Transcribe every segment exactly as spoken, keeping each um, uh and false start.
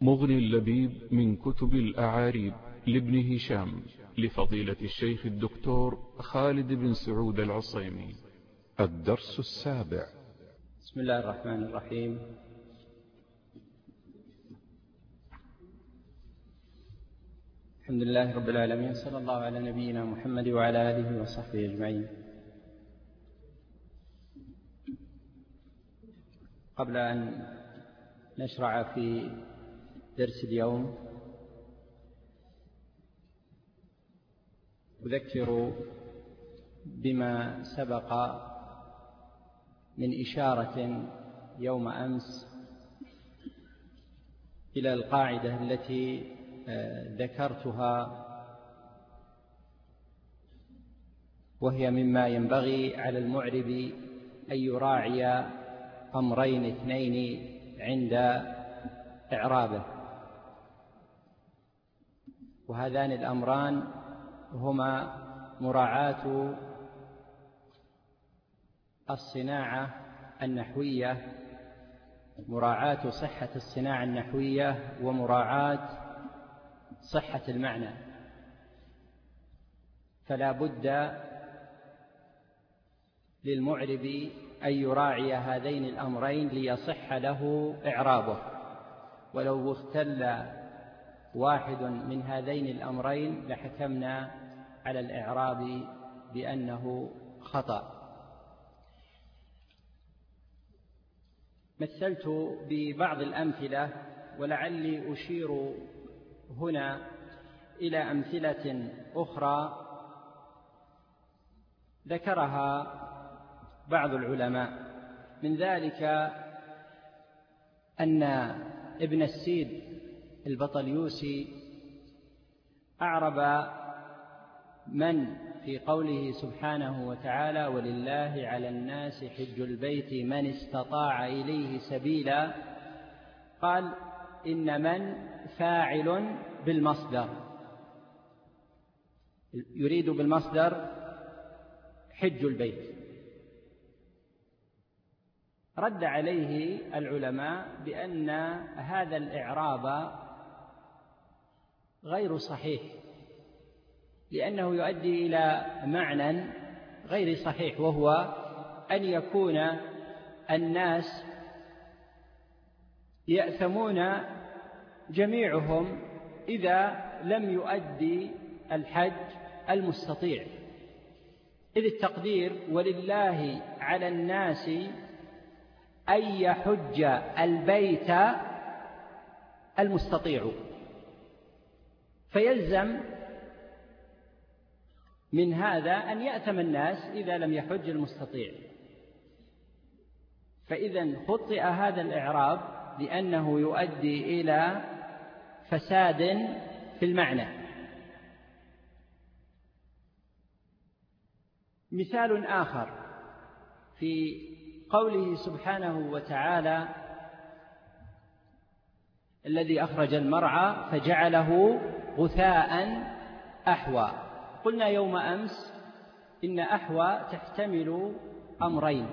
مغني اللبيب من كتب الأعاريب لابن هشام لفضيلة الشيخ الدكتور خالد بن سعود العصيمي. الدرس السابع. بسم الله الرحمن الرحيم. الحمد لله رب العالمين، صلى الله على نبينا محمد وعلى آله وصحبه أجمعين. قبل أن نشرع في درس اليوم أذكر بما سبق من إشارة يوم أمس إلى القاعدة التي ذكرتها، وهي مما ينبغي على المعرب أن يراعي أمرين اثنين عند إعرابه، وهذان الأمران هما مراعاة الصناعة النحوية، مراعاة صحة الصناعة النحوية، ومراعاة صحة المعنى. فلا بد للمعرب أن يراعي هذين الأمرين ليصح له إعرابه، ولو اختل واحد من هذين الأمرين لحكمنا على الإعراب بأنه خطأ. مثلت ببعض الأمثلة، ولعلي أشير هنا إلى أمثلة أخرى ذكرها بعض العلماء. من ذلك أن ابن السيد البطليوسي أعرب من في قوله سبحانه وتعالى: ولله على الناس حج البيت من استطاع إليه سبيلا، قال إن من فاعل بالمصدر، يريد بالمصدر حج البيت. رد عليه العلماء بأن هذا الإعراب غير صحيح، لأنه يؤدي إلى معنى غير صحيح، وهو أن يكون الناس يأثمون جميعهم إذا لم يؤدي الحج المستطيع، إذ التقدير ولله على الناس أن يحج البيت المستطيع، فيلزم من هذا أن يأثم الناس إذا لم يحج المستطيع. فإذا خطئ هذا الإعراب لأنه يؤدي إلى فساد في المعنى. مثال آخر في قوله سبحانه وتعالى: الذي أخرج المرعى فجعله غثاء أحوى. قلنا يوم أمس إن أحوى تحتمل أمرين،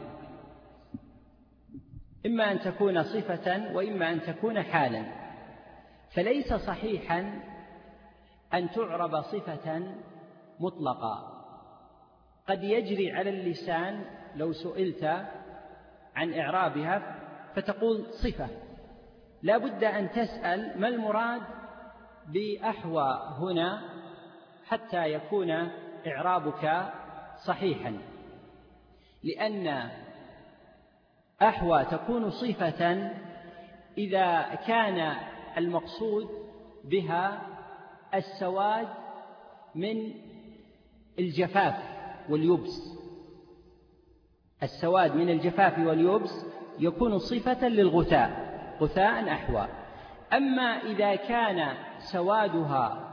إما أن تكون صفة وإما أن تكون حالا، فليس صحيحا أن تعرب صفة مطلقة. قد يجري على اللسان لو سئلت عن إعرابها فتقول صفة، لا بد أن تسأل ما المراد بأحوى هنا حتى يكون إعرابك صحيحا، لأن أحوى تكون صفة إذا كان المقصود بها السواد من الجفاف واليبس. السواد من الجفاف واليبس يكون صفة للغثاء، غثاء أحوى. أما إذا كان سوادها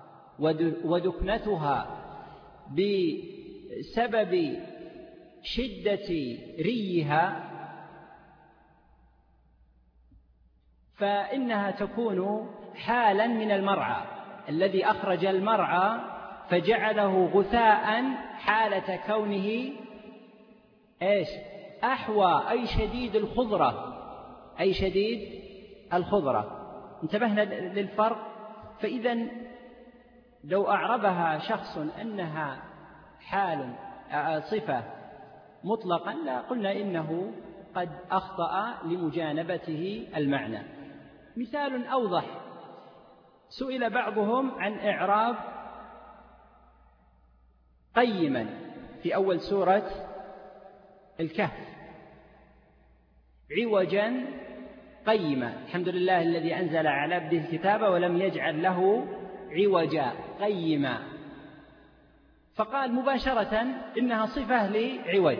ودكنتها بسبب شدة ريها فإنها تكون حالا من المرعى، الذي أخرج المرعى فجعله غثاء حالة كونه إيش؟ أحوى، أي شديد الخضرة، أي شديد الخضرة. انتبهنا للفرق. فإذا لو أعربها شخص أنها حال صفة مطلقا لا قلنا إنه قد أخطأ لمجانبته المعنى. مثال أوضح: سئل بعضهم عن إعراب قيما في أول سورة الكهف: عوجا قيما، الحمد لله الذي أنزل على عبده الكتاب ولم يجعل له عوجا قيما. فقال مباشرة إنها صفة لعوج،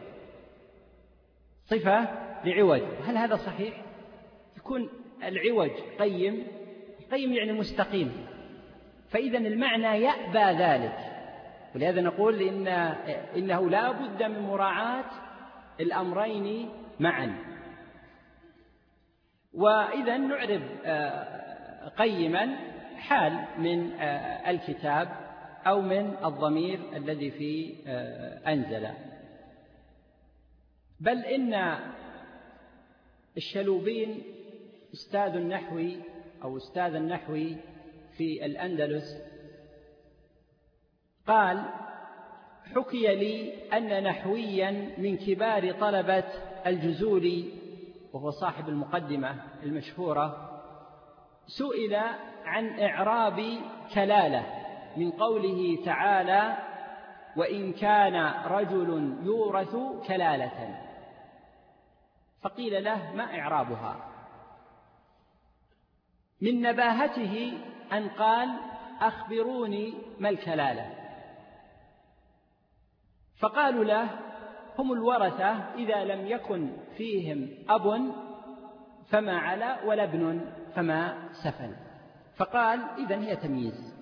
صفة لعوج. هل هذا صحيح؟ يكون العوج قيم، قيم يعني مستقيم، فإذا المعنى يأبى ذلك. ولهذا نقول إن إنه لا بد من مراعاة الأمرين معا. وإذا نعرب قيما حال من الكتاب أو من الضمير الذي في أنزل. بل إن الشلوبين أستاذ النحو أو أستاذ النحو في الأندلس قال: حكي لي أن نحويا من كبار طلبة الجزولي، وهو صاحب المقدمة المشهورة، سئل عن إعراب كلالة من قوله تعالى: وإن كان رجل يورث كلالة، فقيل له: ما إعرابها؟ من نباهته أن قال: أخبروني ما الكلالة. فقالوا له: هم الورثة إذا لم يكن فيهم أب فما علا ولا ابن فما سفل. فقال: إذن هي تمييز.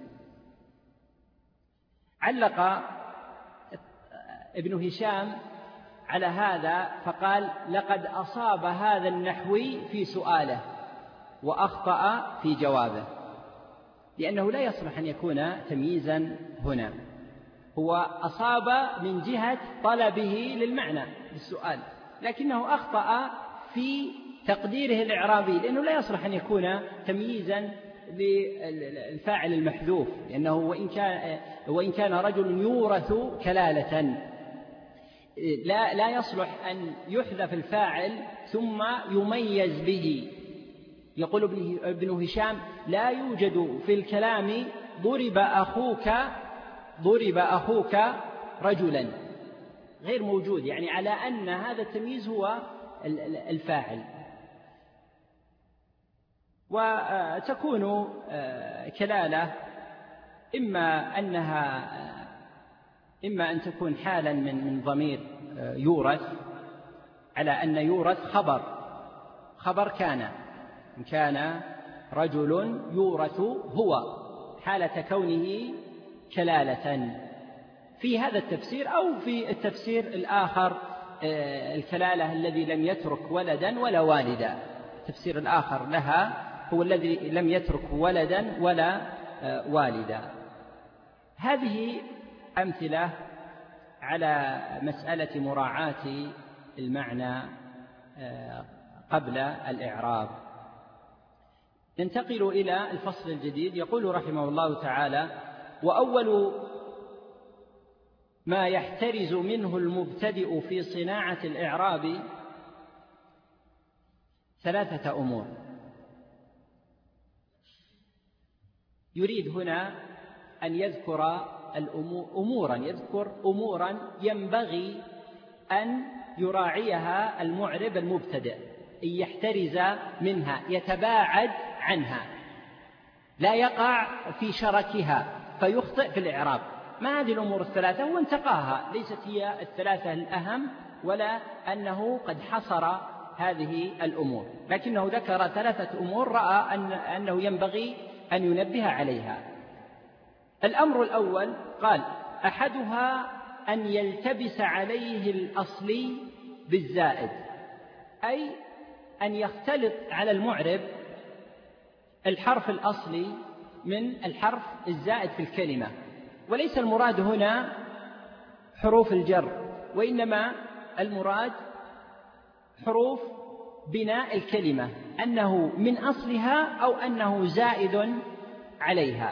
علق ابن هشام على هذا فقال: لقد أصاب هذا النحوي في سؤاله وأخطأ في جوابه، لأنه لا يصلح أن يكون تمييزا هنا. هو أصاب من جهة طلبه للمعنى بالسؤال، لكنه أخطأ في تقديره الإعرابي، لأنه لا يصلح أن يكون تمييزا للفاعل المحذوف، لأنه وإن كان, وإن كان رجل يورث كلالة لا, لا يصلح أن يحذف الفاعل ثم يميز به. يقول ابن هشام: لا يوجد في الكلام ضرب أخوك ضرب أخوك رجلا، غير موجود، يعني على أن هذا التمييز هو الفاعل. وتكون كلالة إما أنها إما أن تكون حالا من من ضمير يورث، على أن يورث خبر خبر كان، إن كان رجل يورث هو، حالة كونه كلالة، في هذا التفسير. أو في التفسير الآخر الكلالة الذي لم يترك ولدا ولا والدا، التفسير الآخر لها هو الذي لم يترك ولدا ولا والدا. هذه أمثلة على مسألة مراعاة المعنى قبل الإعراب. ننتقل إلى الفصل الجديد. يقول رحمه الله تعالى: وأول ما يحترز منه المبتدئ في صناعة الإعراب ثلاثة أمور. يريد هنا أن يذكر أمورا يذكر أمورا ينبغي أن يراعيها المعرب المبتدئ، أن يحترز منها، يتباعد عنها، لا يقع في شركها فيخطئ في الإعراب. ما هذه الأمور الثلاثة؟ هو انتقاها، ليست هي الثلاثة الأهم، ولا أنه قد حصر هذه الأمور، لكنه ذكر ثلاثة أمور رأى أن أنه ينبغي أن ينبه عليها. الأمر الأول قال: أحدها أن يلتبس عليه الأصلي بالزائد، أي أن يختلط على المعرب الحرف الأصلي من الحرف الزائد في الكلمة. وليس المراد هنا حروف الجر، وإنما المراد حروف بناء الكلمة، أنه من أصلها أو أنه زائد عليها.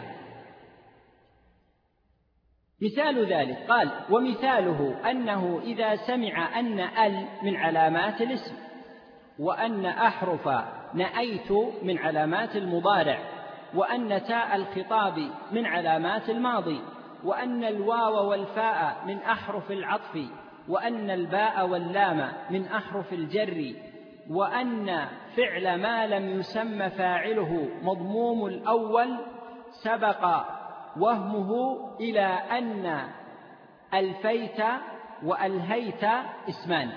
مثال ذلك قال: ومثاله أنه إذا سمع أن ال من علامات الاسم، وأن أحرف نأيت من علامات المضارع، وأن تاء الخطاب من علامات الماضي، وأن الواو والفاء من أحرف العطف، وأن الباء واللام من أحرف الجر، وأن فعل ما لم يسم فاعله مضموم الأول سبق وهمه إلى أن ألفيت وألهيت اسمان،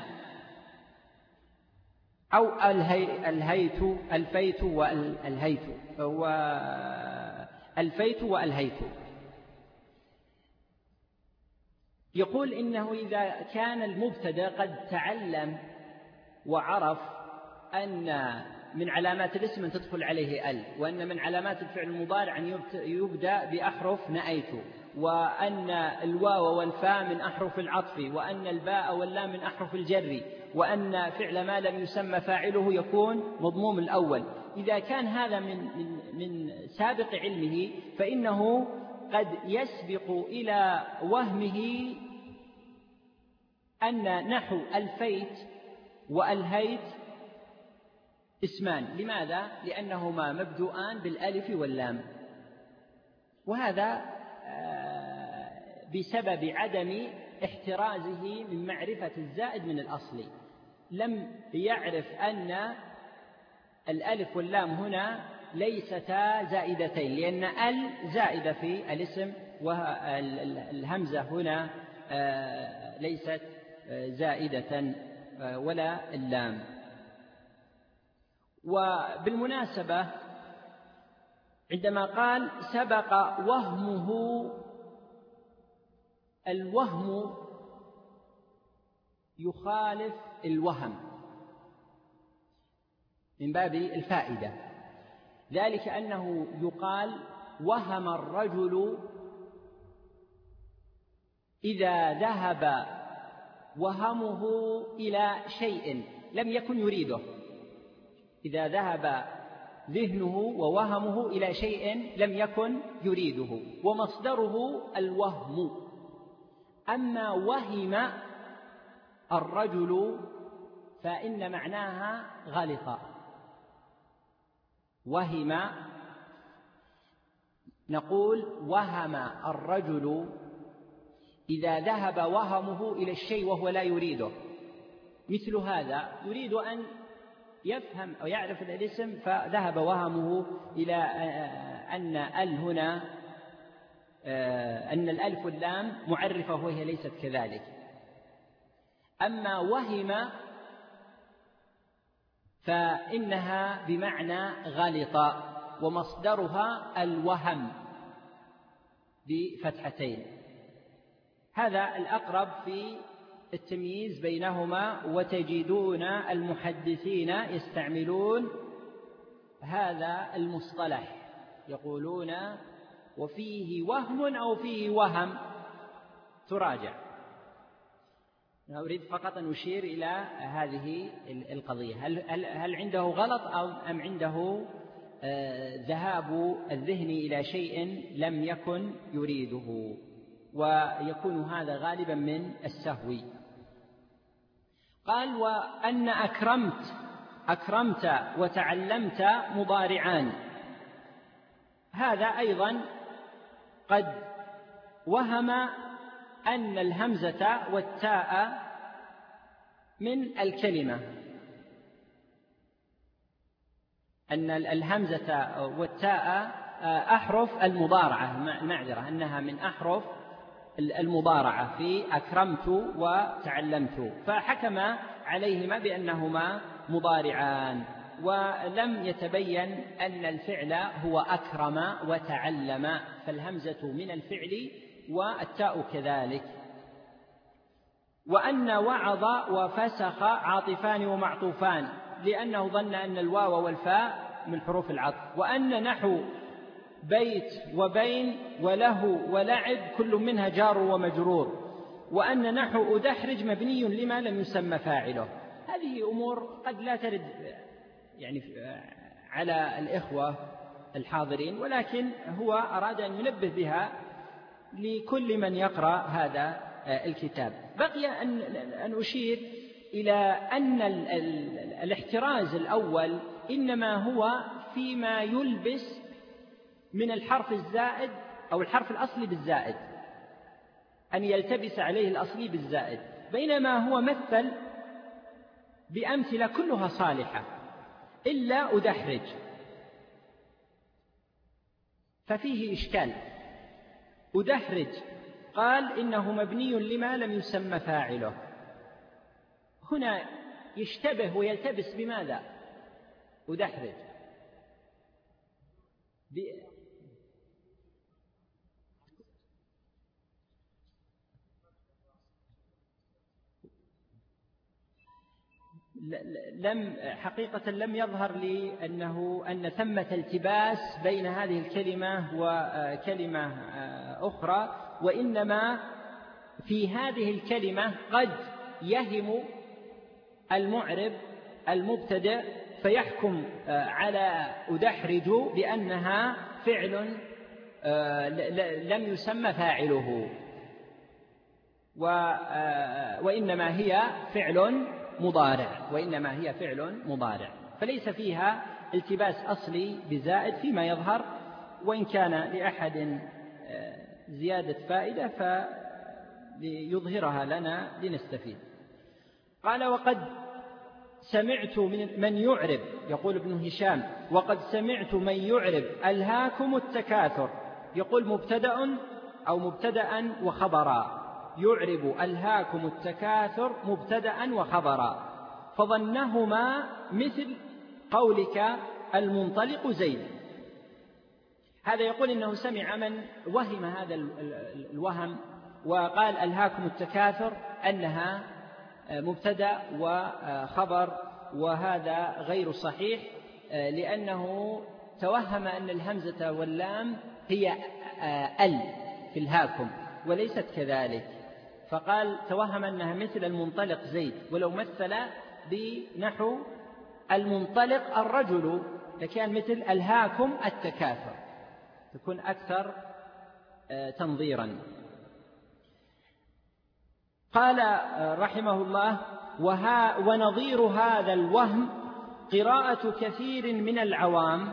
أو ألهيت ألفيت وألهيت وألفيت وألهيت. يقول إنه إذا كان المبتدأ قد تعلم وعرف أن من علامات الاسم أن تدخل عليه ال، وأن من علامات الفعل المضارع أن يبدأ بأحرف نأيت، وأن الواو والفاء من أحرف العطف، وأن الباء واللام من أحرف الجر، وأن فعل ما لم يسمى فاعله يكون مضموم الأول. إذا كان هذا من, من, من سابق علمه فإنه قد يسبق إلى وهمه أن نحو ألفيت وألهيت اسمان. لماذا؟ لأنهما مبدوءان بالألف واللام، وهذا بسبب عدم احترازه من معرفة الزائد من الأصل. لم يعرف أن الألف واللام هنا ليستا زائدتين، لأن ال زائدة في الاسم، والهمزة هنا ليست زائدة ولا اللام. وبالمناسبة عندما قال سبق وهمه، الوهم يخالف الوهم من باب الفائدة، ذلك أنه يقال وهم الرجل إذا ذهب وهمه إلى شيء لم يكن يريده، إذا ذهب ذهنه ووهمه إلى شيء لم يكن يريده، ومصدره الوهم. أما وهم الرجل فإن معناها غلط. وهم نقول وهم الرجل إذا ذهب وهمه إلى الشيء وهو لا يريده. مثل هذا يريد أن يفهم أو يعرف الاسم فذهب وهمه إلى أن ال هنا أن الألف واللام معرفة وهي ليست كذلك. أما وهم فإنها بمعنى غلط، ومصدرها الوهم بفتحتين. هذا الأقرب في التمييز بينهما، وتجدون المحدثين يستعملون هذا المصطلح، يقولون وفيه وهم أو فيه وهم، تراجع. أنا أريد فقط أن أشير إلى هذه القضية، هل, هل, هل عنده غلط أو أم عنده آه ذهاب الذهن إلى شيء لم يكن يريده، ويكون هذا غالبا من السهو. قال وأن أكرمت أكرمت وتعلمت مضارعان، هذا أيضا قد وهم أن الهمزة والتاء من الكلمة، أن الهمزة والتاء أحرف المضارعة، معذرة أنها من أحرف المضارعة في أكرمت وتعلمت، فحكم عليهما بأنهما مضارعان، ولم يتبين أن الفعل هو أكرم وتعلم، فالهمزة من الفعل والتاء كذلك. وأن وعظ وفسخ عاطفان ومعطوفان، لأنه ظن أن الواو والفاء من حروف العطف. وأن نحو بيت وبين وله ولعب كل منها جار ومجرور. وأن نحو أدحرج مبني لما لم يسمى فاعله. هذه هذه أمور قد لا ترد يعني على الإخوة الحاضرين، ولكن هو أراد أن ينبه بها لكل من يقرأ هذا الكتاب. بقي أن أن أشير إلى أن الاحتراز الأول إنما هو فيما يلبس من الحرف الزائد أو الحرف الأصلي بالزائد، أن يلتبس عليه الأصلي بالزائد، بينما هو مثل بأمثلة كلها صالحة إلا أدحرج، ففيه إشكال. أدحرج قال إنه مبني لما لم يسمى فاعله، هنا يشتبه ويلتبس بماذا؟ أدحرج ب... لم حقيقة لم يظهر لي أنه أن ثمة التباس بين هذه الكلمة وكلمة أخرى، وإنما في هذه الكلمة قد يهم المعرب المبتدئ فيحكم على أدحرج بأنها فعل لم يسمى فاعله، وإنما هي فعل مضارع وإنما هي فعل مضارع، فليس فيها التباس أصلي بزائد فيما يظهر، وإن كان لأحد زيادة فائدة فليظهرها لنا لنستفيد. قال وقد سمعت من يعرب، يقول ابن هشام وقد سمعت من يعرب ألهاكم التكاثر، يقول مبتدأ أو مبتدأ وخبرا، يعرب ألهاكم التكاثر مبتدأ وخبرا، فظنهما مثل قولك المنطلق زيد. هذا يقول إنه سمع من وهم هذا الوهم وقال ألهاكم التكاثر أنها مبتدأ وخبر، وهذا غير صحيح، لأنه توهم أن الهمزة واللام هي ال في الهاكم وليست كذلك، فقال توهم أنها مثل المنطلق زيد، ولو مثل بنحو المنطلق الرجل لكان مثل ألهاكم التكاثر، تكون أكثر تنظيرا. قال رحمه الله وها ونظير هذا الوهم قراءة كثير من العوام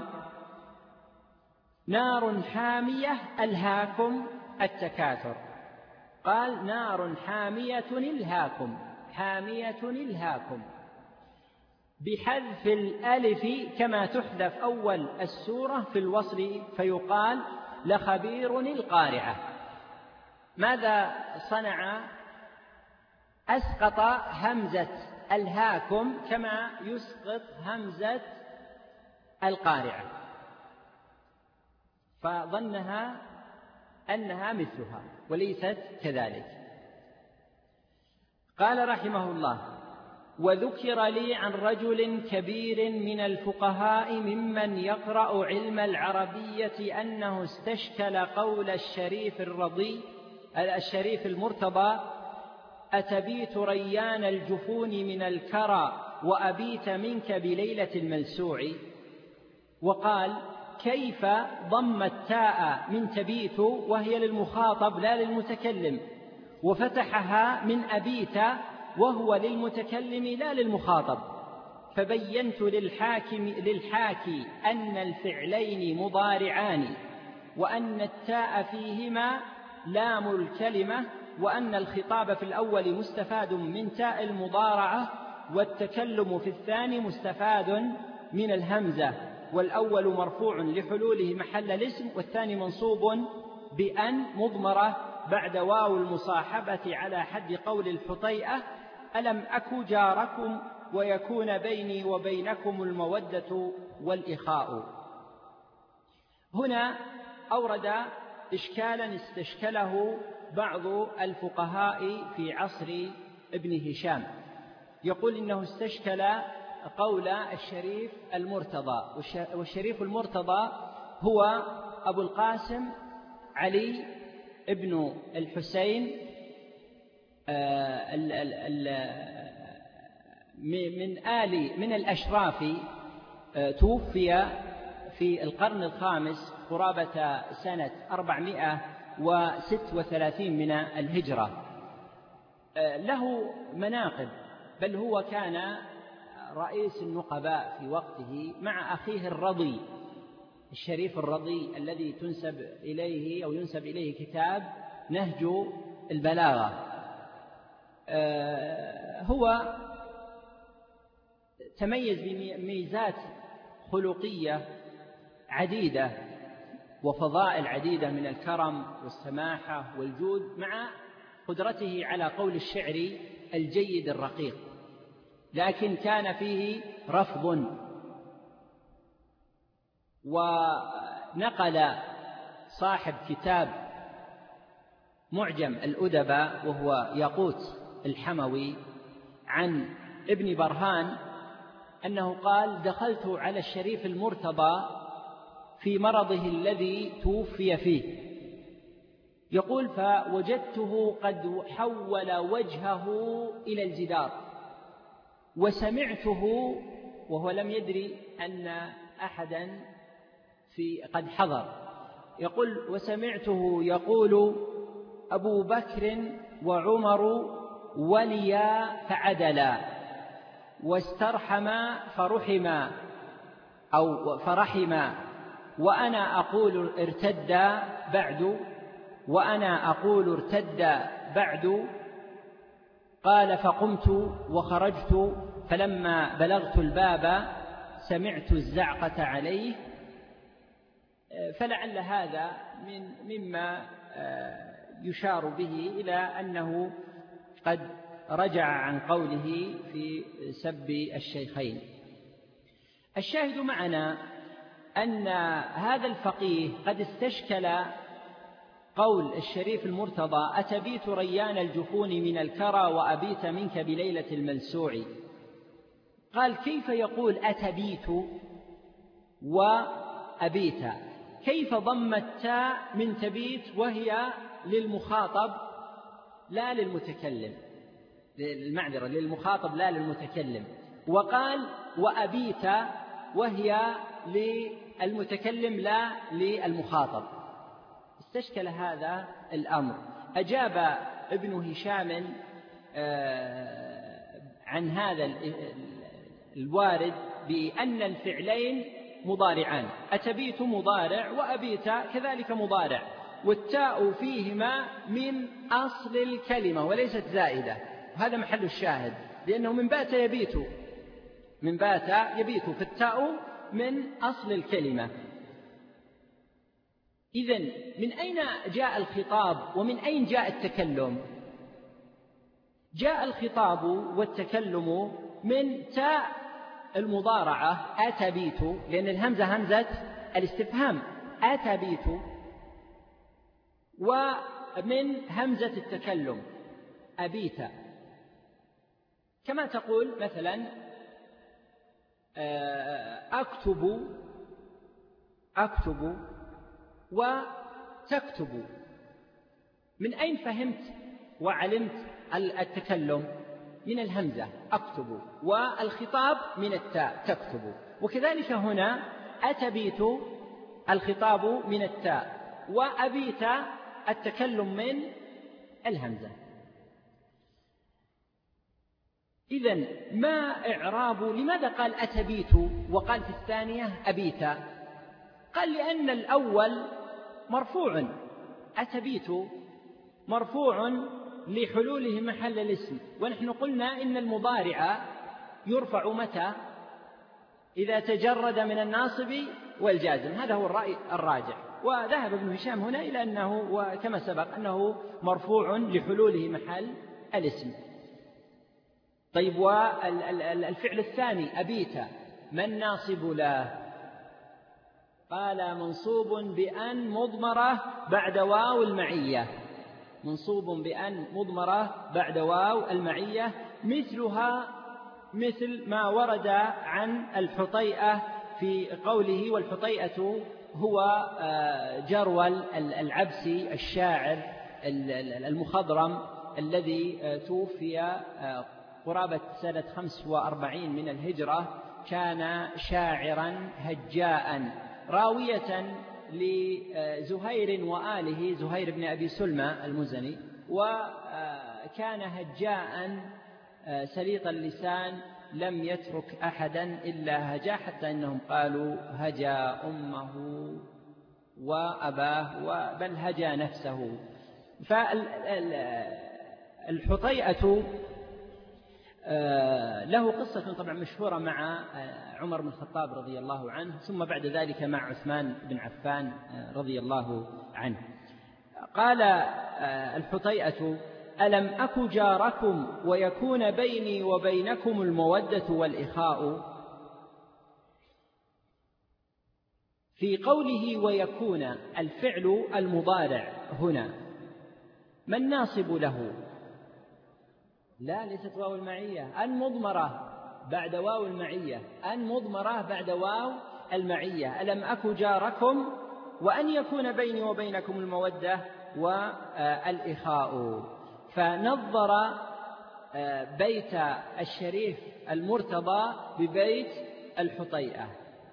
نار حامية ألهاكم التكاثر. قال نار حامية الهاكم، حامية الهاكم بحذف الألف كما تحذف أول السورة في الوصل، فيقال لخبير القارعة. ماذا صنع؟ أسقط همزة الهاكم كما يسقط همزة القارعة، فظنها أنها مثلها وليست كذلك. قال رحمه الله وذكر لي عن رجل كبير من الفقهاء ممن يقرأ علم العربية أنه استشكل قول الشريف الرضي الشريف المرتضى أتبيت ريان الجفون من الكرى وأبيت منك بليلة الملسوع، وقال كيف ضم التاء من تبيت وهي للمخاطب لا للمتكلم، وفتحها من أبيت وهو للمتكلم لا للمخاطب، فبينت للحاكم للحاكي أن الفعلين مضارعان، وأن التاء فيهما لام الكلمة، وأن الخطاب في الأول مستفاد من تاء المضارعة، والتكلم في الثاني مستفاد من الهمزة، والأول مرفوع لحلوله محل الاسم، والثاني منصوب بأن مضمرة بعد واو المصاحبة على حد قول الحطيئة ألم أك جاركم ويكون بيني وبينكم المودة والإخاء. هنا أورد إشكالا استشكله بعض الفقهاء في عصر ابن هشام، يقول إنه استشكل قول الشريف المرتضى، والشريف المرتضى هو أبو القاسم علي ابن الحسين من آل من الأشراف توفي في القرن الخامس قرابة سنة أربعمائة وستة وثلاثين من الهجرة. له مناقب، بل هو كان رئيس النقباء في وقته مع أخيه الرضي الشريف الرضي الذي تنسب إليه أو ينسب إليه كتاب نهج البلاغة. هو تميز بميزات خلقية عديدة وفضائل عديدة من الكرم والسماحة والجود، مع قدرته على قول الشعر الجيد الرقيق، لكن كان فيه رفض. ونقل صاحب كتاب معجم الأدباء وهو ياقوت الحموي عن ابن برهان أنه قال: دخلت على الشريف المرتضى في مرضه الذي توفي فيه، يقول: فوجدته قد حول وجهه إلى الجدار، وسمعته وهو لم يدري أن أحدا في قد حضر، يقول: وسمعته يقول: أبو بكر وعمر وليا فعدلا، واسترحما فرحما أو فرحما، وأنا أقول ارتد بعد وأنا أقول ارتد بعد. قال: فقمت وخرجت، فلما بلغت الباب سمعت الزعقة عليه. فلعل هذا من مما يشار به إلى أنه قد رجع عن قوله في سب الشيخين. الشاهد معنا أن هذا الفقيه قد استشكل قول الشريف المرتضى: أتبيت ريان الجفون من الكرى وأبيت منك بليلة الملسوع. قال: كيف يقول أتبيت وأبيت؟ كيف ضم التاء من تبيت وهي للمخاطب لا للمتكلم، المعذرة للمخاطب لا للمتكلم، وقال وأبيت وهي للمتكلم لا للمخاطب؟ استشكل هذا الأمر. أجاب ابن هشام عن هذا الوارد بأن الفعلين مضارعان، أتبيت مضارع وأبيت كذلك مضارع، والتاء فيهما من أصل الكلمة وليست زائدة، وهذا محل الشاهد، لأنه من بات يبيت من بات يبيت فالتاء من أصل الكلمة. إذن من أين جاء الخطاب ومن أين جاء التكلم؟ جاء الخطاب والتكلم من تاء المضارعة أتبيت، لأن الهمزة همزة الاستفهام أتبيت، ومن همزة التكلم أبيت. كما تقول مثلا أكتب أكتب وتكتب. من أين فهمت وعلمت التكلم؟ من الهمزة أكتب، والخطاب من التاء تكتب. وكذلك هنا أتبيت الخطاب من التاء، وأبيت التكلم من الهمزة. إذن ما إعراب؟ لماذا قال أتبيت وقال في الثانية أبيت؟ قال لأن الأول مرفوع، أتبيت مرفوع لحلوله محل الاسم، ونحن قلنا إن المضارع يرفع متى؟ إذا تجرد من الناصب والجازم. هذا هو الرأي الراجح، وذهب ابن هشام هنا إلى أنه وكما سبق أنه مرفوع لحلوله محل الاسم. طيب، والفعل الثاني أبيت ما الناصب له؟ قال منصوب بأن مضمرة بعد واو المعية، منصوب بأن مضمرة بعد واو المعية، مثلها مثل ما ورد عن الحطيئة في قوله: والحطيئة هو جرول العبسي الشاعر المخضرم الذي توفي قرابة سنة خمس وأربعين من الهجرة، كان شاعرا هجاء راوية لزهير وآله، زهير بن أبي سلمى المزني، وكان هجاء سليط اللسان لم يترك أحدا إلا هجا، حتى إنهم قالوا هجا أمه وأباه بل هجا نفسه. فالحطيئة له قصة طبعا مشهورة مع عمر بن الخطاب رضي الله عنه، ثم بعد ذلك مع عثمان بن عفان رضي الله عنه. قال الحطيئة: ألم أك جاركم ويكون بيني وبينكم المودة والإخاء؟ في قوله ويكون الفعل المضارع هنا ما الناصب له؟ لا، ليست واو المعية، أن مضمرة بعد واو المعية، أن مضمرة بعد واو المعية. ألم أك جاركم وأن يكون بيني وبينكم المودة والإخاء. فنظر بيت الشريف المرتضى ببيت الحطيئة،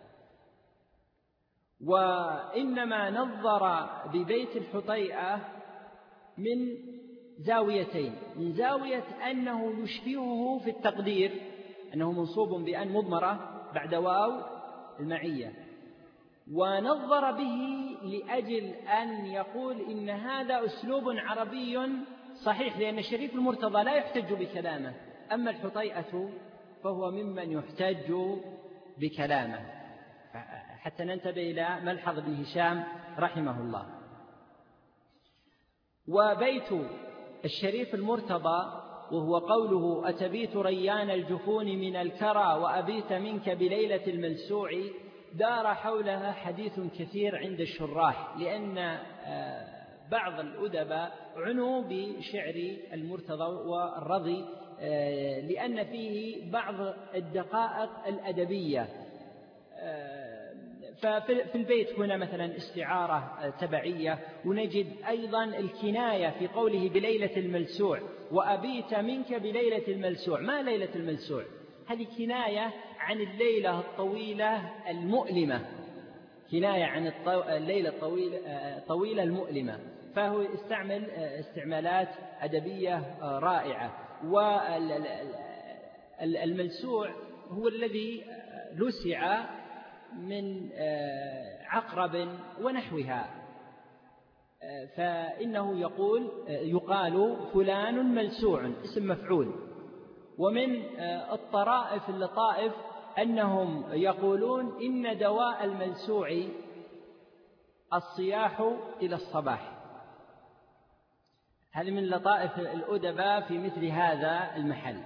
وإنما نظر ببيت الحطيئة من زاويتين: من زاوية أنه يشبهه في التقدير، أنه منصوب بأن مضمرة بعد واو المعية، ونظر به لأجل أن يقول إن هذا أسلوب عربي صحيح، لأن الشريف المرتضى لا يحتج بكلامه، أما الحطيئة فهو ممن يحتج بكلامه. حتى ننتبه إلى ملحظ ابن هشام رحمه الله. وبيت الشريف المرتضى وهو قوله: أتبيت ريان الجفون من الكرى وأبيت منك بليلة الملسوع، دار حولها حديث كثير عند الشراح، لأن بعض الأدباء عنوا بشعر المرتضى والرضي لأن فيه بعض الدقائق الأدبية. ففي البيت هنا مثلا استعارة تبعية، ونجد أيضا الكناية في قوله بليلة الملسوع: وأبيت منك بليلة الملسوع. ما ليلة الملسوع؟ هذه كناية عن الليلة الطويلة المؤلمة، كناية عن الليلة الطويلة المؤلمة. فهو استعمل استعمالات أدبية رائعة. والملسوع هو الذي لسع من عقرب ونحوها، فإنه يقول يقال فلان ملسوع، اسم مفعول. ومن الطرائف اللطائف أنهم يقولون إن دواء الملسوع الصياح إلى الصباح. هذه من لطائف الأدباء في مثل هذا المحل.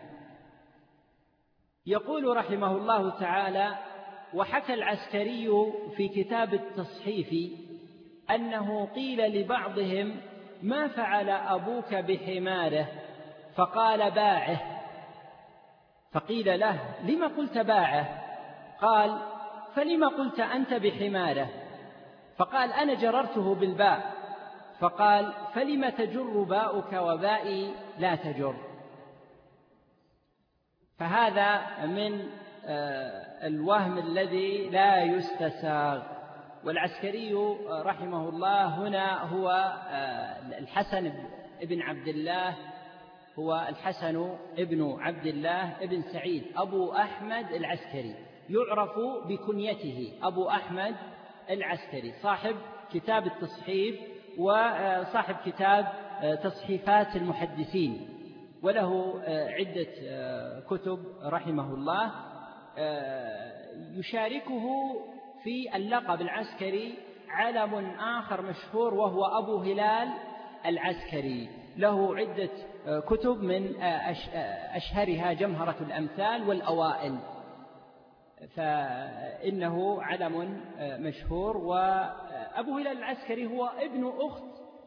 يقول رحمه الله تعالى: وحكى العسكري في كتاب التصحيف أنه قيل لبعضهم: ما فعل أبوك بحماره؟ فقال: باعه. فقيل له: لما قلت باعه؟ قال: فلما قلت أنت بحماره؟ فقال: أنا جررته بالباء. فقال: فلم تجر باؤك وبائي لا تجر؟ فهذا من الوهم الذي لا يستساغ. والعسكري رحمه الله هنا هو الحسن بن عبد الله، هو الحسن ابن عبد الله ابن سعيد أبو أحمد العسكري، يعرف بكنيته أبو أحمد العسكري، صاحب كتاب التصحيف وصاحب كتاب تصحيفات المحدثين، وله عدة كتب رحمه الله. يشاركه في اللقب العسكري علم آخر مشهور وهو أبو هلال العسكري، له عدة كتب من أشهرها جمهرة الأمثال والأوائل، فإنه علم مشهور. وأبو هلال العسكري هو ابن أخت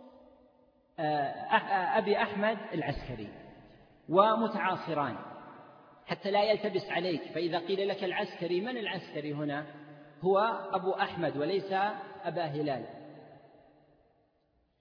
أبي أحمد العسكري، ومتعاصران حتى لا يلتبس عليك. فإذا قيل لك العسكري، من العسكري هنا؟ هو أبو أحمد وليس أبا هلال.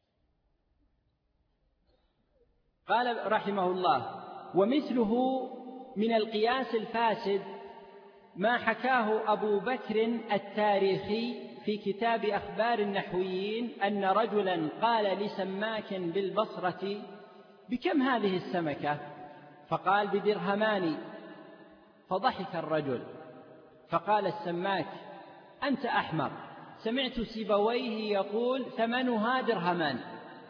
قال رحمه الله: ومثله من القياس الفاسد ما حكاه أبو بكر التاريخي في كتاب أخبار النحويين أن رجلا قال لسماك بالبصرة: بكم هذه السمكة؟ فقال: بدرهمان. فضحك الرجل، فقال السماك: أنت أحمق، سمعت سيبويه يقول ثمنها درهمان.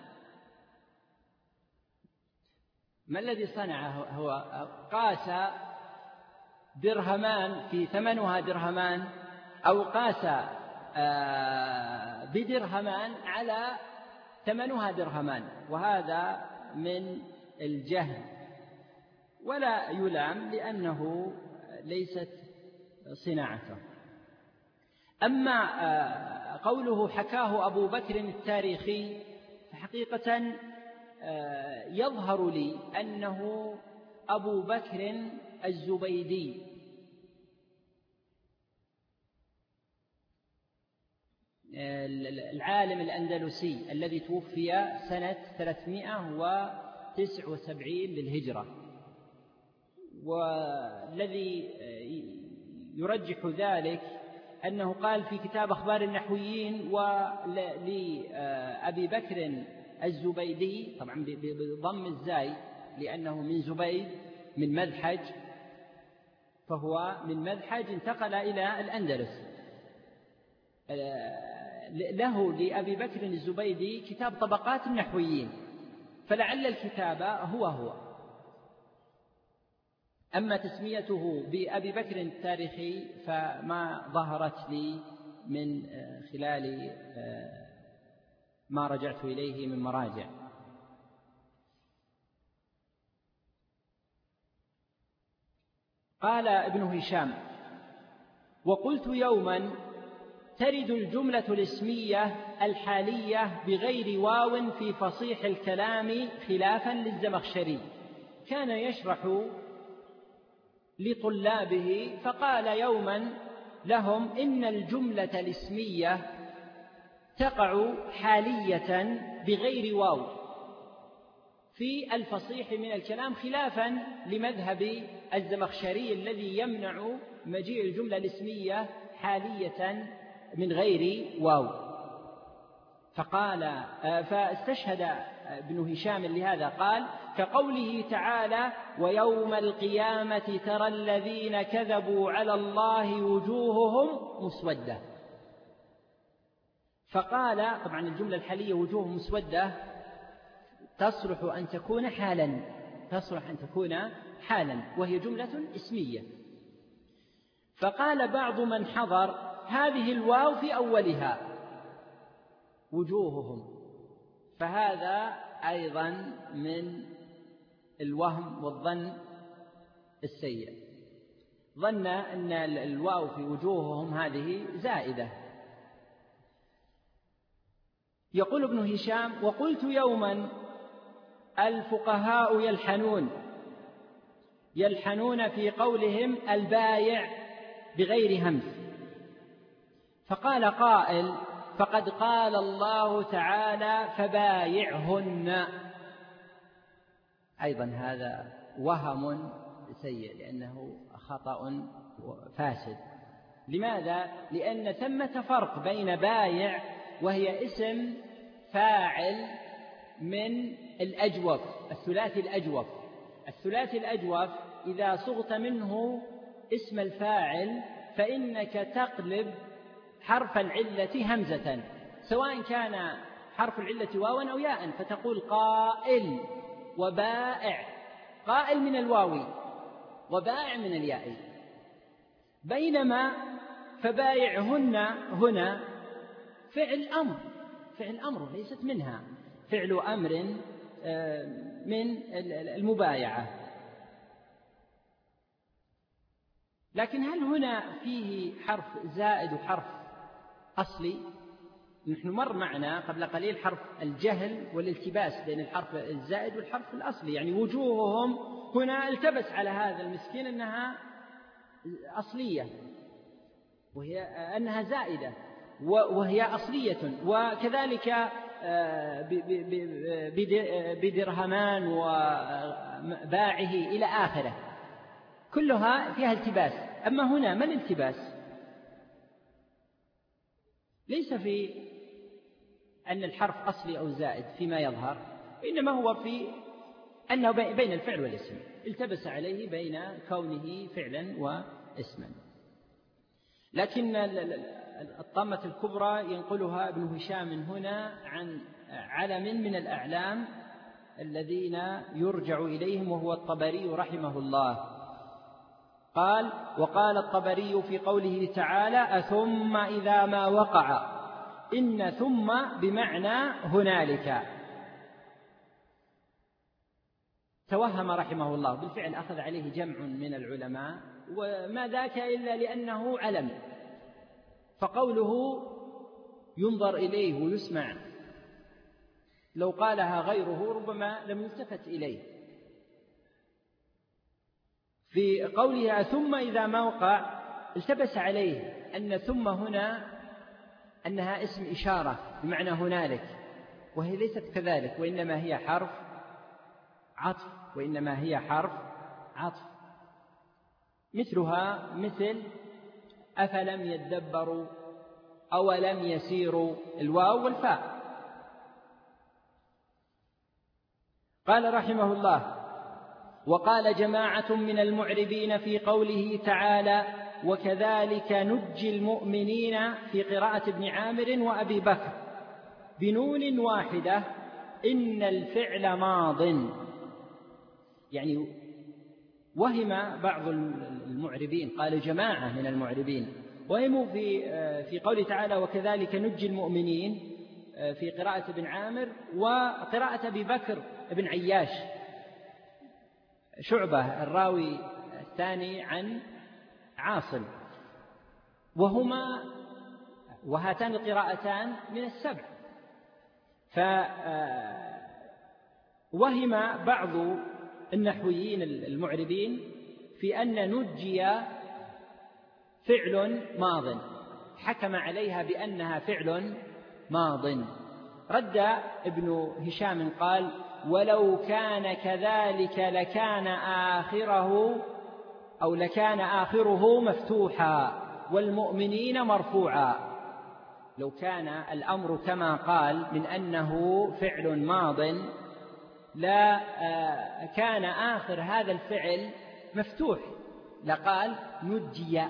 ما الذي صنعه؟ هو قاس درهمان في ثمنها درهمان، أو قاس بدرهمان على ثمنها درهمان، وهذا من الجهل ولا يلام لأنه ليست صناعته. أما قوله حكاه أبو بكر التاريخي فحقيقة يظهر لي أنه أبو بكر الزبيدي العالم الأندلسي الذي توفي سنة ثلاثمائة وتسعة وسبعين للهجرة، والذي يرجح ذلك أنه قال في كتاب أخبار النحويين ولأبي بكر الزبيدي، طبعا بضم الزاي لأنه من زبيد من مذحج، فهو من مذحج انتقل إلى الأندلس. له لأبي بكر الزبيدي كتاب طبقات النحويين، فلعل الكتاب هو هو. أما تسميته بأبي بكر التاريخي فما ظهرت لي من خلال ما رجعت إليه من مراجع. قال ابن هشام: وقلت يوما ترد الجملة الاسمية الحالية بغير واو في فصيح الكلام خلافا للزمخشري، كان يشرح لطلابه فقال يوما لهم: إن الجملة الاسمية تقع حالية بغير واو في الفصيح من الكلام خلافا لمذهب الزمخشري الذي يمنع مجيء الجملة الاسمية حالية من غير واو. فقال فاستشهد ابن هشام لهذا، قال: كقوله تعالى: ويوم القيامة ترى الذين كذبوا على الله وجوههم مسودة. فقال طبعا الجملة الحالية وجوههم مسودة تصلح أن تكون حالا، تصلح أن تكون حالا وهي جملة اسمية. فقال بعض من حضر: هذه الواو في أولها وجوههم، فهذا أيضا من الوهم والظن السيء، ظن أن الواو في وجوههم هذه زائدة. يقول ابن هشام: وقلت يوما الفقهاء يلحنون يلحنون في قولهم البايع بغير همز، فقال قائل: فقد قال الله تعالى فبايعهن. أيضا هذا وهم سيء لأنه خطأ فاسد. لماذا؟ لأن ثمة فرق بين بايع وهي اسم فاعل من الأجوف، الثلاثي الأجوف. الثلاثي الأجوف إذا صغت منه اسم الفاعل فإنك تقلب حرف العلة همزة، سواء كان حرف العلة واوا أو ياء، فتقول قائل وبائع، قائل من الواو وبائع من الياء. بينما فبايعهن هنا فعل أمر، فعل أمر ليست منها، فعل أمر من المبايعة. لكن هل هنا فيه حرف زائد وحرف أصلي؟ نحن مر معنا قبل قليل حرف الجهل والالتباس بين الحرف الزائد والحرف الأصلي، يعني وجوههم هنا التبس على هذا المسكين أنها أصلية وهي أنها زائدة وهي أصلية، وكذلك بدرهمان وباعه إلى آخره. كلها فيها التباس. أما هنا ما الالتباس؟ ليس في أن الحرف أصلي أو زائد فيما يظهر، إنما هو في أنه بين الفعل والاسم، التبس عليه بين كونه فعلا واسما. لكن الطامة الكبرى ينقلها ابن هشام هنا عن علم من الأعلام الذين يرجع إليهم، وهو الطبري رحمه الله. قال: وقال الطبري في قوله تعالى: أثم إذا ما وقع، إن ثم بمعنى هنالك. توهم رحمه الله، بالفعل أخذ عليه جمع من العلماء، وما ذاك إلا لأنه علم، فقوله ينظر إليه ويسمع، لو قالها غيره ربما لم يلتفت إليه. في قولها ثم إذا ما وقع التبس عليه أن ثم هنا أنها اسم إشارة بمعنى هنالك، وهي ليست كذلك، وإنما هي حرف عطف وإنما هي حرف عطف مثلها مثل أفلم يدبروا أولم يسيروا، الواو والفاء. قال رحمه الله: وقال جماعة من المعربين في قوله تعالى: وكذلك نجي المؤمنين، في قراءة ابن عامر وأبي بكر بنون واحدة، إن الفعل ماض. يعني وهم بعض المعربين، قال جماعة من المعربين، وهموا في في قوله تعالى: وكذلك نجي المؤمنين، في قراءة ابن عامر وقراءة أبي بكر ابن عياش شعبة الراوي الثاني عن عاصم، وهما وهاتان القراءتان من السبع. فوهم بعض النحويين المعربين في أن نجي فعل ماض، حكم عليها بأنها فعل ماض. رد ابن هشام قال: ولو كان كذلك لكان آخره أو لكان آخره مفتوحا والمؤمنين مرفوعا. لو كان الأمر كما قال من أنه فعل ماض، لا كان آخر هذا الفعل مفتوح، لقال نجي،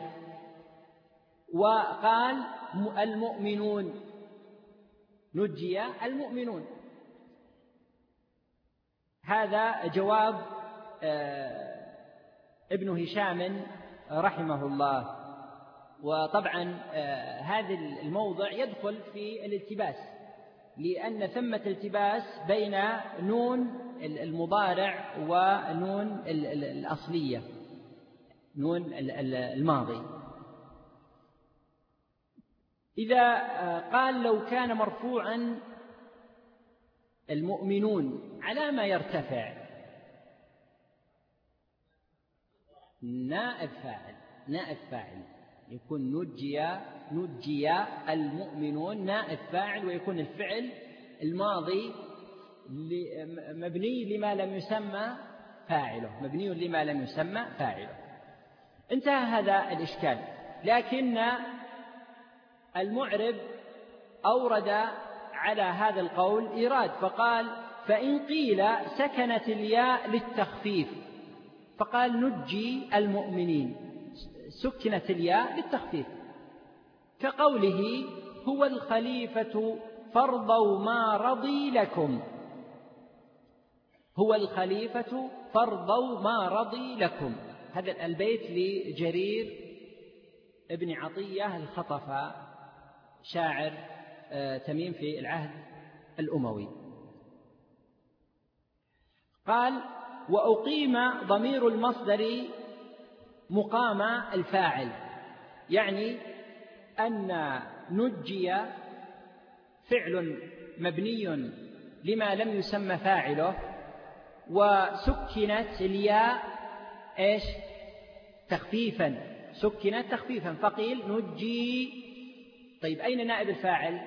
وقال المؤمنون، نجي المؤمنون. هذا جواب ابن هشام رحمه الله. وطبعا هذا الموضع يدخل في الالتباس، لأن ثمة التباس بين نون المضارع ونون الأصلية، نون الماضي. إذا قال لو كان مرفوعا المؤمنون، على ما يرتفع؟ نائب فاعل، نائب فاعل يكون نجي، نجي المؤمنون نائب فاعل، ويكون الفعل الماضي مبني لما لم يسمى فاعله، مبني لما لم يسمى فاعله. انتهى هذا الإشكال. لكن المعرب أورد على هذا القول إيراد، فقال: فإن قيل سكنت الياء للتخفيف، فقال نجي المؤمنين، سكنت الياء للتخفيف، كقوله: هو الخليفة فارضوا ما رضي لكم، هو الخليفة فارضوا ما رضي لكم. هذا البيت لجرير ابن عطية الخطفى، شاعر تميم في العهد الأموي. قال: وأقيم ضمير المصدر مقام الفاعل، يعني أن نجي فعل مبني لما لم يسمى فاعله، وسكنت الياء إيش؟ تخفيفا، سكنت تخفيفا، فقيل نجي. طيب أين نائب الفاعل؟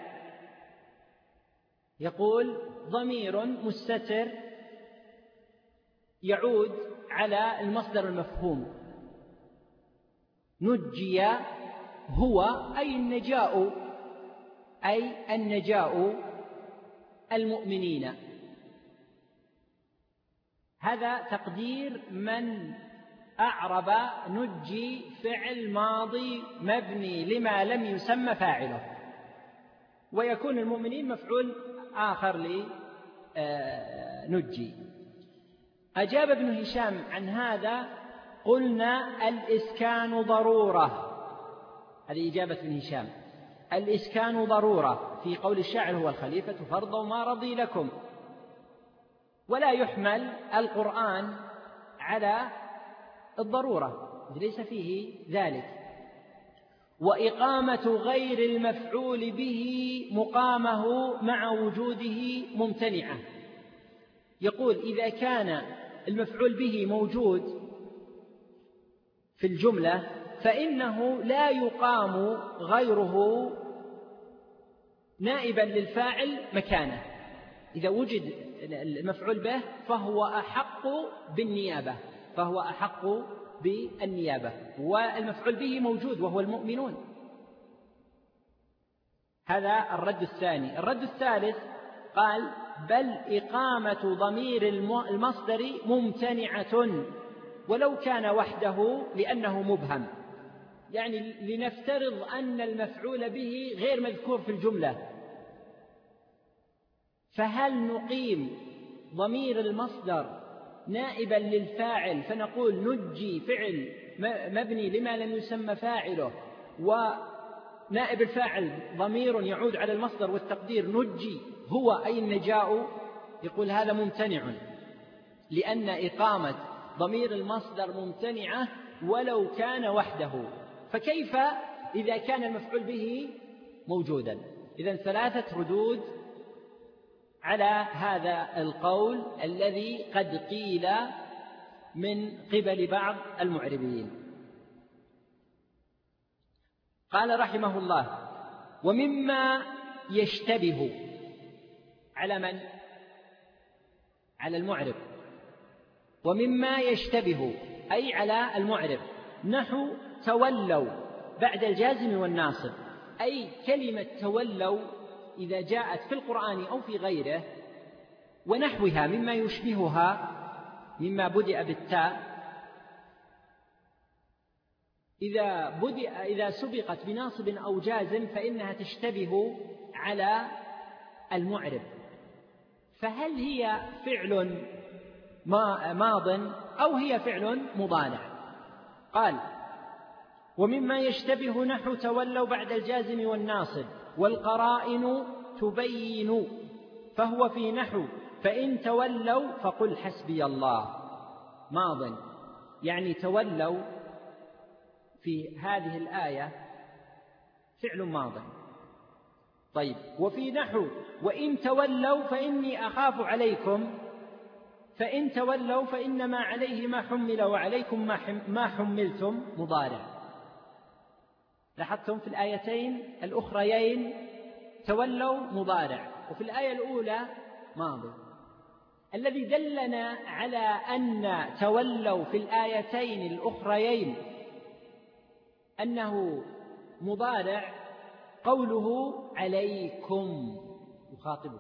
يقول ضمير مستتر يعود على المصدر المفهوم، نجي هو أي النجاء أي النجاء المؤمنين. هذا تقدير من أعرب نجي فعل ماضي مبني لما لم يسمى فاعله، ويكون المؤمنين مفعول آخر لنجي. أجاب ابن هشام عن هذا: قلنا الإسكان ضرورة. هذه إجابة ابن هشام: الإسكان ضرورة في قول الشاعر هو الخليفة فرض وما رضي لكم. ولا يحمل القرآن على الضرورة، ليس فيه ذلك. وإقامة غير المفعول به مقامه مع وجوده ممتنعة. يقول إذا كان المفعول به موجود في الجملة فإنه لا يقام غيره نائبا للفاعل مكانه. إذا وجد المفعول به فهو أحق بالنيابة فهو أحق بالنيابة والمفعول به موجود وهو المؤمنون. هذا الرد الثاني. الرد الثالث قال: بل إقامة ضمير المصدر ممتنعة ولو كان وحده لأنه مبهم. يعني لنفترض أن المفعول به غير مذكور في الجملة، فهل نقيم ضمير المصدر نائبا للفاعل فنقول نجي فعل مبني لما لم يسمى فاعله، ونائب الفاعل ضمير يعود على المصدر والتقدير نجي هو أي النجاء؟ يقول هذا ممتنع، لأن إقامة ضمير المصدر ممتنعة ولو كان وحده، فكيف إذا كان المفعول به موجودا؟ إذن ثلاثة ردود على هذا القول الذي قد قيل من قبل بعض المعربين. قال رحمه الله: ومما يشتبه على من؟ على المعرب. ومما يشتبه أي على المعرب، نحو تولوا بعد الجازم والناصب. أي كلمة تولوا إذا جاءت في القرآن أو في غيره ونحوها مما يشبهها مما بدأ بالتاء، إذا بدأ إذا سبقت بناصب أو جازم فإنها تشتبه على المعرب. فهل هي فعل ماض أو هي فعل مضارع؟ قال: ومما يشتبه نحو تولوا بعد الجازم والناصب والقرائن تبين، فهو في نحو فإن تولوا فقل حسبي الله ماض. يعني تولوا في هذه الآية فعل ماض. طيب، وفي نحو وإن تولوا فإني أخاف عليكم، فإن تولوا فإنما عليه ما حمل وعليكم ما حملتم مضارع. لاحظتم في الآيتين الأخريين تولوا مضارع، وفي الآية الأولى ماضي. الذي دلنا على أن تولوا في الآيتين الأخريين أنه مضارع قوله عليكم يخاطبه،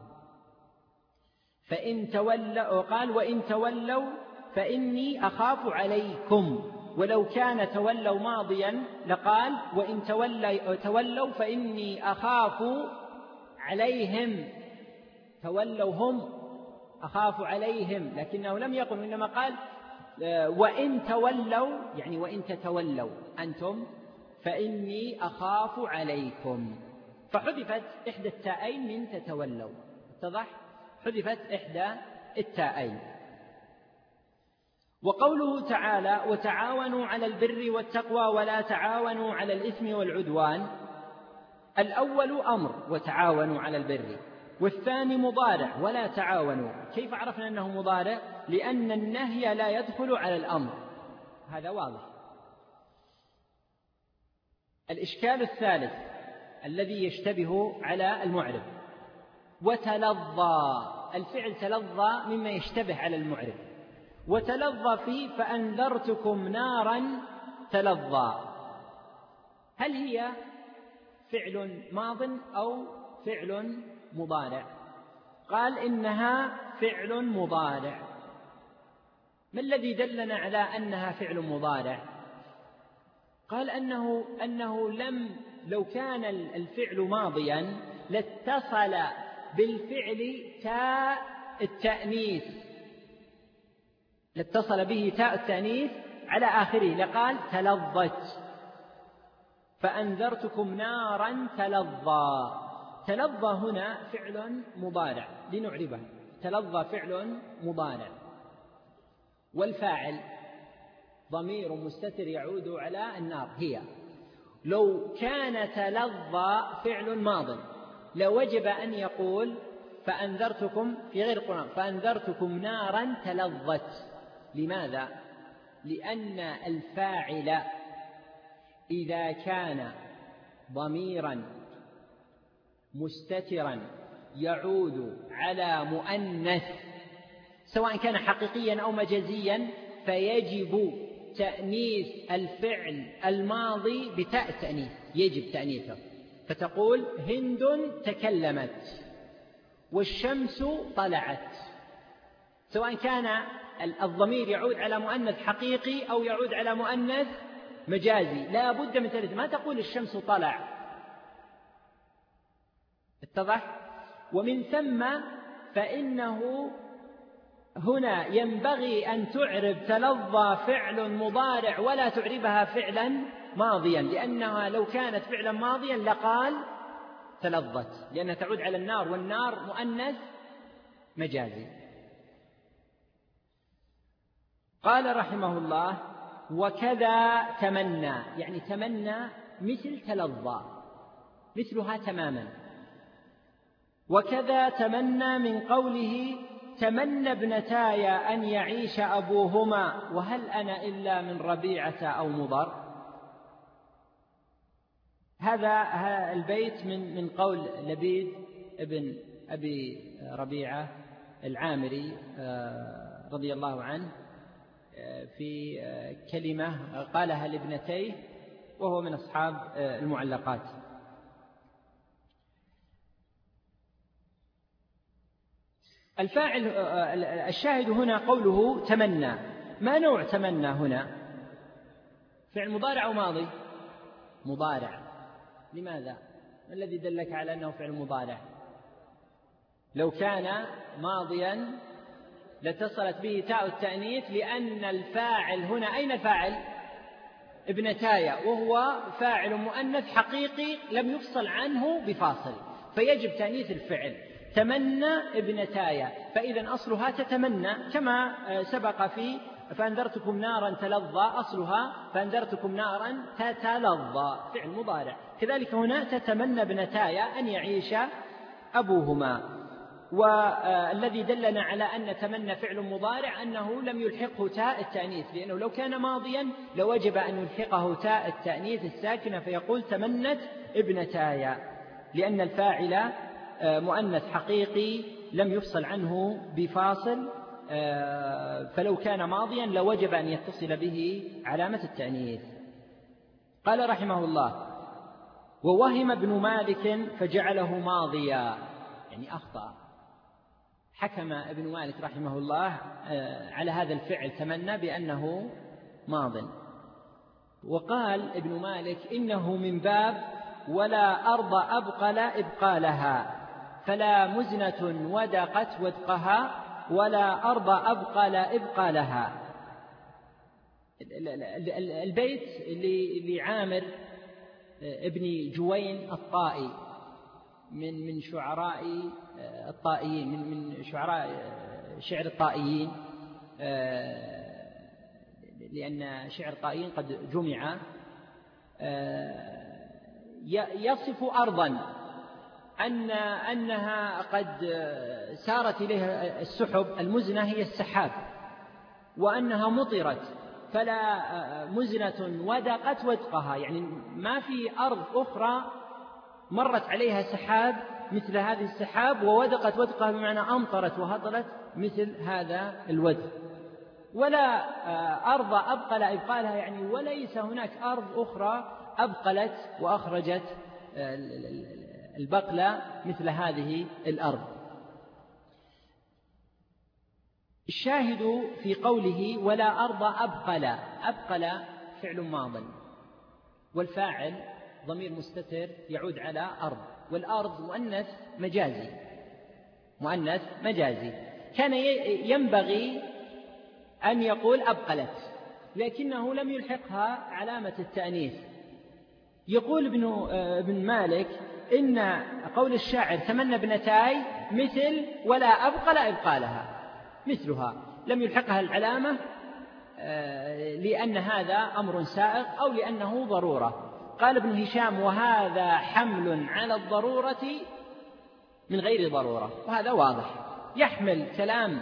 فإن تولوا قال وإن تولوا فإني أخاف عليكم، ولو كان تولوا ماضيا لقال وإن تولوا فإني أخاف عليهم. تولوا هم أخاف عليهم، لكنه لم يقل، إنما قال وإن تولوا يعني وإن تتولوا أنتم فإني أخاف عليكم. فحذفت إحدى التاءين من تتولوا، اتضح؟ حذفت إحدى التاءين. وقوله تعالى وتعاونوا على البر والتقوى ولا تعاونوا على الإثم والعدوان، الأول أمر وتعاونوا على البر، والثاني مضارع ولا تعاونوا. كيف عرفنا أنه مضارع؟ لأن النهي لا يدخل على الأمر، هذا واضح. الإشكال الثالث الذي يشتبه على المعرب، وتلظى، الفعل تلظى مما يشتبه على المعرب. وتلظى فيه فأنذرتكم نارا تلظى، هل هي فعل ماض أو فعل مضارع؟ قال إنها فعل مضارع. ما الذي دلنا على أنها فعل مضارع؟ قال أنه, أنه لم لو كان الفعل ماضيا لاتصل بالفعل تاء التأنيث، لاتصل به تاء التأنيث على آخره، لقال تلظت، فأنذرتكم نارا تلظى. تلظى هنا فعل مضارع لنعربه، تلظى فعل مضارع، والفاعل ضمير مستتر يعود على النار هي. لو كان تلظى فعل ماض لوجب أن يقول فأنذرتكم في غير القرآن فأنذرتكم نارا تلظت. لماذا؟ لأن الفاعل إذا كان ضميرا مستترا يعود على مؤنث سواء كان حقيقيا أو مجازيا فيجب تأنيث الفعل الماضي بتاء التأنيث، يجب تأنيثه. فتقول هند تكلمت والشمس طلعت، سواء كان الضمير يعود على مؤنث حقيقي أو يعود على مؤنث مجازي، لا بد من ثلاثة. ما تقول الشمس طلع، اتضح؟ ومن ثم فإنه هنا ينبغي أن تعرب تلظى فعل مضارع ولا تعربها فعلا ماضيا، لأنها لو كانت فعلا ماضيا لقال تلظت، لأنها تعود على النار، والنار مؤنث مجازي. قال رحمه الله وكذا تمنى، يعني تمنى مثل تلظى، مثلها تماما. وكذا تمنى من قوله تمنى ابنتاي أن يعيش أبوهما وهل أنا إلا من ربيعة أو مضر. هذا البيت من من قول لبيد ابن أبي ربيعة العامري رضي الله عنه في كلمة قالها لابنتيه وهو من أصحاب المعلقات. الفاعل الشاهد هنا قوله تمنى. ما نوع تمنى هنا؟ فعل مضارع أو ماضي؟ مضارع. لماذا؟ ما الذي دلك على أنه فعل مضارع؟ لو كان ماضيا لاتصلت به تاء التأنيث، لأن الفاعل هنا أين الفاعل؟ ابنتايا، وهو فاعل مؤنث حقيقي لم يفصل عنه بفاصل، فيجب تأنيث الفعل. تمنى ابنتايا، فإذا أصلها تتمنى، كما سبق في فأنذرتكم نارا تلظى، أصلها فأنذرتكم نارا تتلظى، فعل مضارع. كذلك هنا تتمنى ابنتايا أن يعيش أبوهما. والذي دلنا على أن تمنى فعل مضارع أنه لم يلحقه تاء التأنيث، لأنه لو كان ماضيا لوجب أن يلحقه تاء التأنيث الساكنة فيقول تمنت ابنتايا، لأن الفاعل مؤنث حقيقي لم يفصل عنه بفاصل، فلو كان ماضيا لوجب أن يتصل به علامة التأنيث. قال رحمه الله ووهم ابن مالك فجعله ماضيا، يعني أخطأ، حكم ابن مالك رحمه الله على هذا الفعل تمنى بأنه ماض. وقال ابن مالك إنه من باب ولا أرض أبقل إبقالها، فلا مزنة ودقت ودقها ولا أرض أبقل إبقالها. البيت لعامر ابن جوين الطائي من من شعراء الطائيين، من من شعراء شعر الطائيين، لأن شعر الطائيين قد جمع. يصف أرضا أن أنها قد سارت إليها السحب، المزنة هي السحاب، وأنها مطرت فلا مزنة ودقت ودقها، يعني ما في أرض أخرى مرت عليها سحاب مثل هذه السحاب، وودقت ودقها بمعنى أمطرت وهطلت مثل هذا الودق. ولا أرض أبقل إبقالها، يعني وليس هناك أرض أخرى أبقلت وأخرجت البقلة مثل هذه الأرض. الشاهد في قوله ولا أرض أبقل، أبقل فعل ماض، والفاعل ضمير مستتر يعود على أرض، والأرض مؤنث مجازي، مؤنث مجازي. كان ينبغي أن يقول أبقلت، لكنه لم يلحقها علامة التأنيث. يقول ابن ابن مالك إن قول الشاعر تمنى ابنتاي مثل ولا أبقل إبقالها، مثلها لم يلحقها العلامة لأن هذا أمر سائغ أو لأنه ضرورة. قال ابن هشام وهذا حمل على الضرورة من غير ضرورة، وهذا واضح. يحمل كلام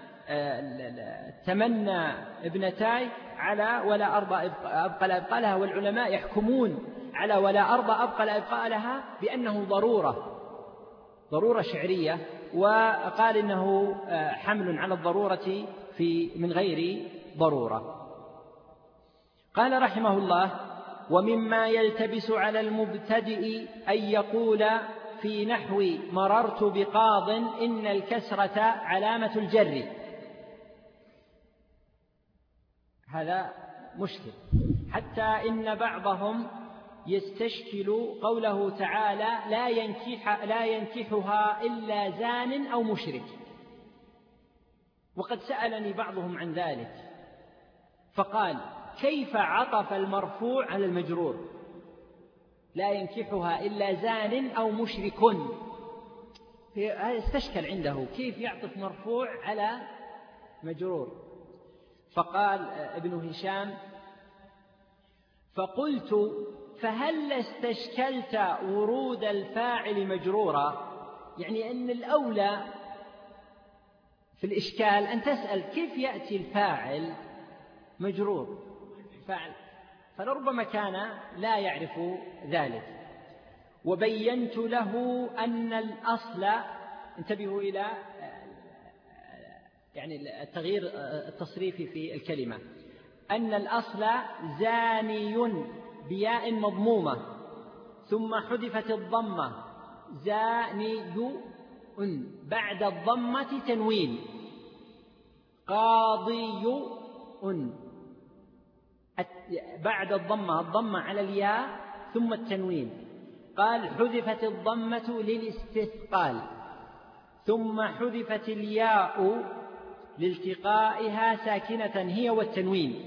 تمنى ابنتاي على ولا أرض أبقل أبقالها، والعلماء يحكمون على ولا أرض أبقل أبقالها بأنه ضرورة، ضرورة شعرية، وقال إنه حمل على الضرورة في من غير ضرورة. قال رحمه الله ومما يلتبس على المبتدئ أن يقول في نحو مررت بقاض إن الكسرة علامة الجر. هذا مشكل، حتى إن بعضهم يستشكل قوله تعالى لا ينكح لا ينكحها إلا زان أو مشرك، وقد سألني بعضهم عن ذلك فقال كيف عطف المرفوع على المجرور؟ لا ينكحها إلا زان أو مشرك، هذا استشكل عنده كيف يعطف مرفوع على مجرور. فقال ابن هشام فقلت فهل استشكلت ورود الفاعل مجرورا؟ يعني أن الأولى في الإشكال أن تسأل كيف يأتي الفاعل مجرور فاعل، فلربما كان لا يعرف ذلك. وبينت له أن الأصل، انتبهوا إلى يعني التغيير التصريفي في الكلمة، أن الأصل زاني بياء مضمومة ثم حذفت الضمة زاني بعد الضمة تنوين، قاضي بعد الضمة الضمة على الياء ثم التنوين. قال حذفت الضمة للاستثقال ثم حذفت الياء لالتقائها ساكنة هي والتنوين.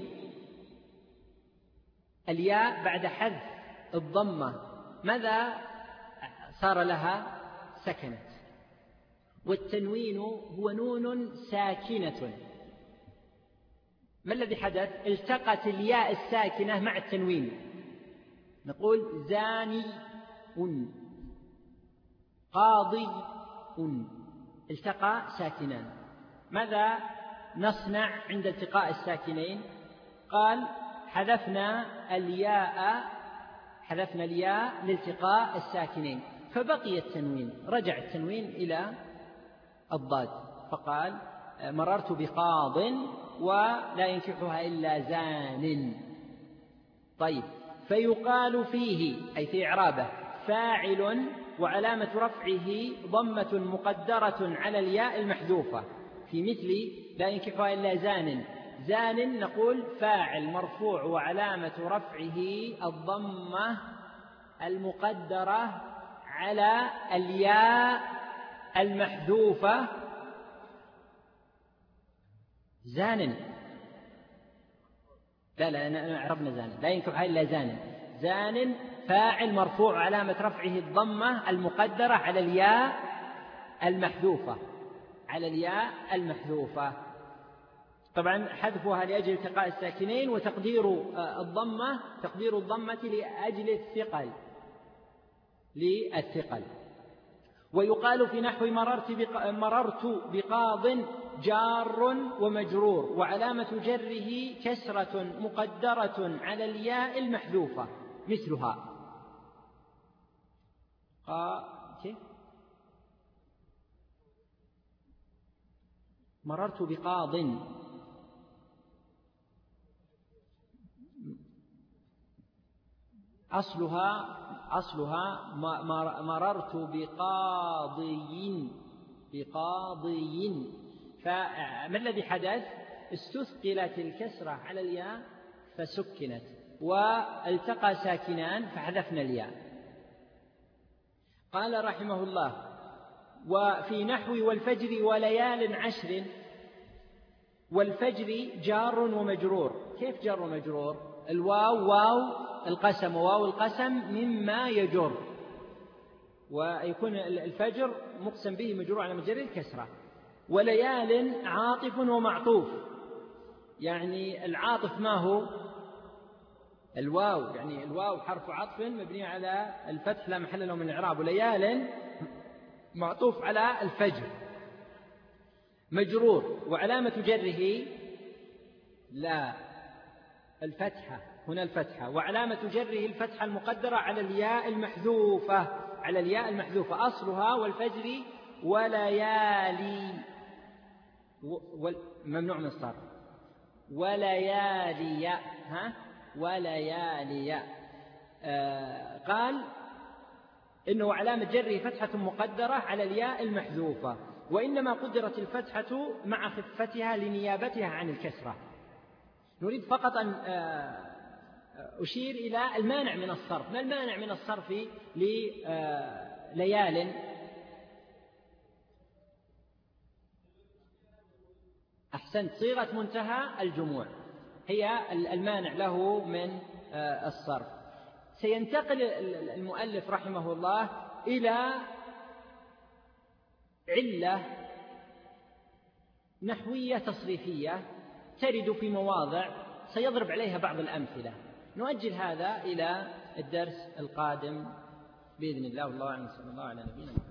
الياء بعد حذف الضمة ماذا صار لها؟ سكنت. والتنوين هو نون ساكنة، ما الذي حدث؟ التقت الياء الساكنة مع التنوين، نقول زاني قاضي التقى ساكنان. ماذا نصنع عند التقاء الساكنين؟ قال حذفنا الياء حذفنا الياء لالتقاء الساكنين فبقي التنوين، رجع التنوين إلى الضاد، فقال مررت بقاض ولا ينكحها إلا زان. طيب، فيقال فيه أي في إعرابه فاعل وعلامة رفعه ضمة مقدرة على الياء المحذوفة، في مثل لا ينكحها إلا زان. زان نقول فاعل مرفوع وعلامة رفعه الضمة المقدرة على الياء المحذوفة. زان لا لا عربنا زان لا ينكحها إلا زان. زان فاعل مرفوع علامة رفعه الضمة المقدرة على الياء المحذوفة على الياء المحذوفة طبعا حذفها لأجل التقاء الساكنين، وتقدير الضمة تقدير الضمة لأجل الثقل للثقل. ويقال في نحو مررت بق... مررت بقاض جار ومجرور وعلامة جره كسرة مقدرة على الياء المحذوفة مثلها قا... مررت بقاض أصلها أصلها مررت بقاضي بقاضي. فما الذي حدث؟ استثقلت الكسرة على الياء فسكنت، والتقى ساكنان فحذفنا الياء. قال رحمه الله: وفي نحو والفجر وليال عشر، والفجر جار ومجرور. كيف جار ومجرور؟ الواو واو القسم، وواو القسم مما يجر، ويكون الفجر مقسم به مجرور على مجرد الكسرة. وليال عاطف ومعطوف، يعني العاطف ما هو؟ الواو، يعني الواو حرف عطف مبني على الفتح لا محل له من الإعراب، وليال معطوف على الفجر مجرور، وعلامة جره لا الفتحة، هنا الفتحة، وعلامة جره الفتحة المقدرة على الياء المحذوفة، على الياء المحذوفة. أصلها والفجر وليالي، ممنوع من الصرف، وليالي، ها وليالي. آه قال إنه علامة جره فتحة مقدرة على الياء المحذوفة، وإنما قدرت الفتحة مع خفتها لنيابتها عن الكسرة. نريد فقط أن أشير إلى المانع من الصرف. ما المانع من الصرف لليال؟ أحسنت، صيغة منتهى الجموع هي المانع له من الصرف. سينتقل المؤلف رحمه الله إلى علة نحوية تصريفية ترد في مواضع سيضرب عليها بعض الأمثلة. نؤجل هذا إلى الدرس القادم بإذن الله، والله أعلم. صلى الله على نبينا محمد.